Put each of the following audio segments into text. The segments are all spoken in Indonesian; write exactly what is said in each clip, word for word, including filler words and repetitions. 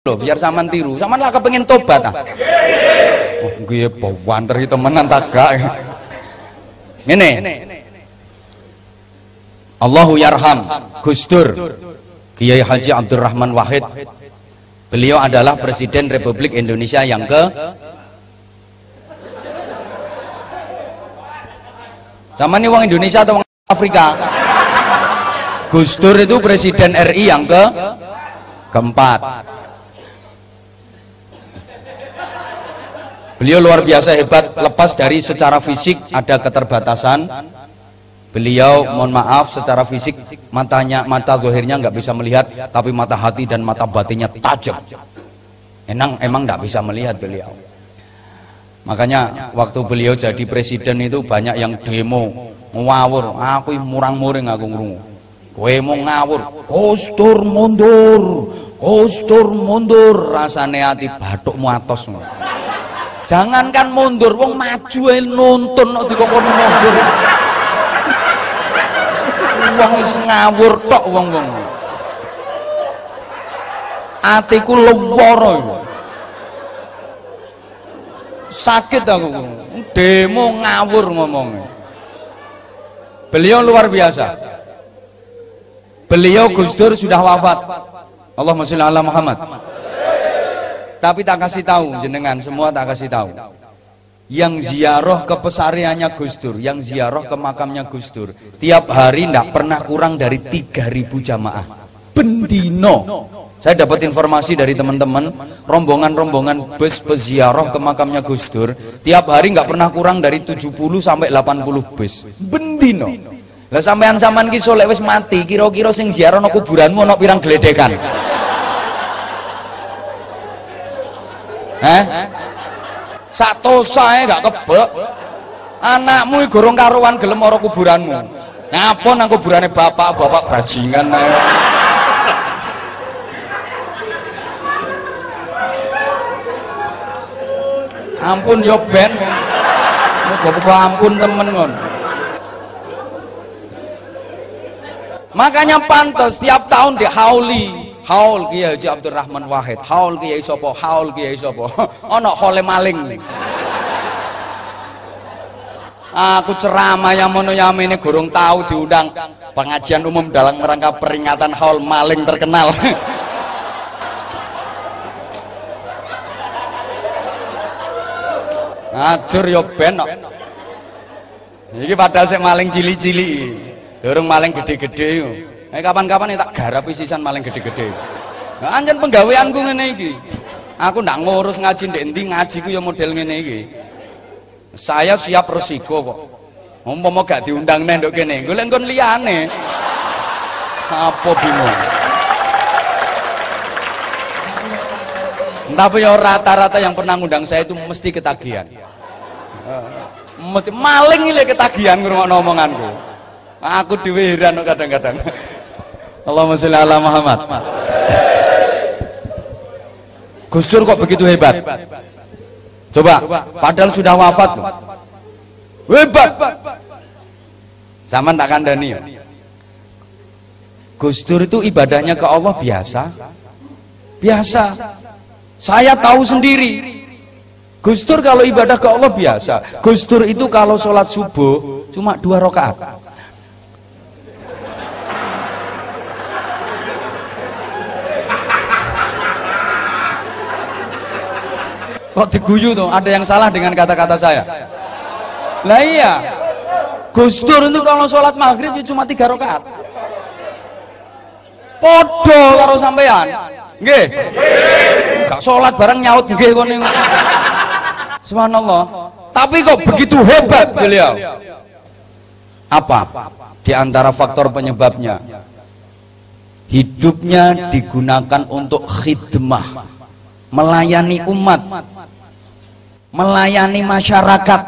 loh, biar sampean tiru. Sampean lah kepengin tobat ah. Oh, nggih bawanter iki temenan ta gak. Ngene. Allahu yarham Gus Dur Kiai Haji Abdurrahman Wahid. Beliau adalah Presiden Republik Indonesia yang ke Sama ini wong Indonesia atau wong Afrika? Gus Dur itu Presiden R I yang ke keempat. Beliau luar biasa hebat, lepas dari secara fisik ada keterbatasan. Beliau mohon maaf secara fisik matanya, mata gohirnya nggak bisa melihat, tapi mata hati dan mata batinnya tajam. Enang emang nggak bisa melihat beliau. Makanya waktu beliau jadi presiden itu banyak yang demo ngawur. Aku murang-muring aku ngrungu. Kowe mau ngawur, Gus Dur mundur, Gus Dur mundur, rasane ati bathukmu atos. Jangankan mundur, wong maju ae nuntun kok dikongkon mundur. Wong wis ngawur tok wong-wong. Atiku lemoro. Sakit aku. Demo ngawur ngomongnya. Beliau luar biasa. Beliau Gus Dur sudah wafat. Allahumma sholli ala Muhammad. Tapi tak kasih tahu jenengan semua, tak kasih tahu. Yang ziarah ke pesariannya Gus Dur, yang ziarah ke makamnya Gus Dur, tiap hari tidak pernah kurang dari tiga ribu jamaah. Bendino. Saya dapat informasi dari teman-teman, rombongan-rombongan bus peziarah ke makamnya Gus Dur, tiap hari nggak pernah kurang dari tujuh puluh sampai delapan puluh bus. Bendino. Lah sampean-sampean ki solek wis mati, kira-kira sing ziarah nang kuburanmu ana pirang gledekan? Eh? Satu saya gak kebek. Anakmu gorong karuan gelem ora kuburanmu. Ngapun nang kuburane bapak-bapak bajingan. Ampun yo ben. Muga-muga ampun temen ngon. Makanya pantas tiap tahun di hauli haul Kiai Haji Abdurrahman Wahid, haul Kiai sapa, haul Kiai sapa. Ana hole maling. Aku ceramah yang mono yamene gorong tahu diundang pengajian umum dalam rangka peringatan haul maling terkenal. Ngajur yo ben kok. Iki padahal sik maling cili-cili. Durung maling gede-gede yo. Eh kapan-kapan tak garap sisan maling gede-gede. Nah, anjen penggaweanku ngene iki. Aku ndak ngurus ngaji ndek endi, ngajiku ya model ngene iki. Saya siap resiko kok. Umpama gak diundang neh nduk kene, golek nggon liyane. Apa bingung. Tapi ya rata-rata yang pernah ngundang saya itu mesti ketagihan. Mesti maling iki ketagihan ngrungokno omonganku. Aku dhewe heran kadang-kadang. Allahumma sholli ala Muhammad. Gus Dur kok begitu hebat? Coba, padahal sudah wafat loh. Hebat. Zaman tak kandani ya. Gus Dur itu ibadahnya ke Allah biasa. Biasa. Saya tahu sendiri. Gus Dur kalau ibadah ke Allah biasa. Gus Dur itu kalau sholat subuh cuma dua rakaat. Kok diguyu tuh, ada yang salah dengan kata-kata saya? Lah iya, Gus Dur itu kalau sholat maghrib ya cuma tiga rakaat. Podo karo sampean, nggih? Gak sholat bareng nyaut nggih kono. Subhanallah. Tapi kok begitu hebat beliau? Apa? Di antara faktor penyebabnya, hidupnya digunakan untuk khidmah, melayani umat, melayani masyarakat,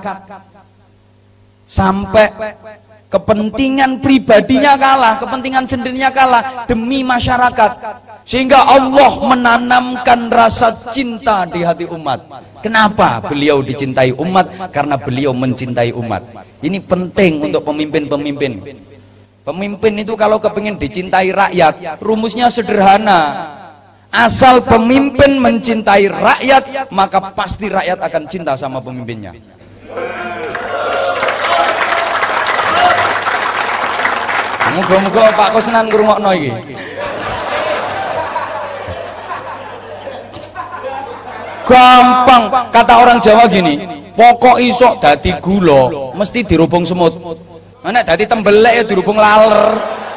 sampai kepentingan pribadinya kalah, kepentingan sendirinya kalah demi masyarakat, sehingga Allah menanamkan rasa cinta di hati umat. Kenapa beliau dicintai umat? Karena beliau mencintai umat. Ini penting untuk pemimpin-pemimpin. Pemimpin itu kalau kepingin dicintai rakyat, rumusnya sederhana. Asal pemimpin mencintai rakyat, maka pasti rakyat akan cinta sama pemimpinnya. Muga-muga Pak Kusnan ngrungokno iki. Gampang, kata orang Jawa gini, pokok isok dadi gula mesti dirubung semut. Nek dadi tembelek ya dirubung laler.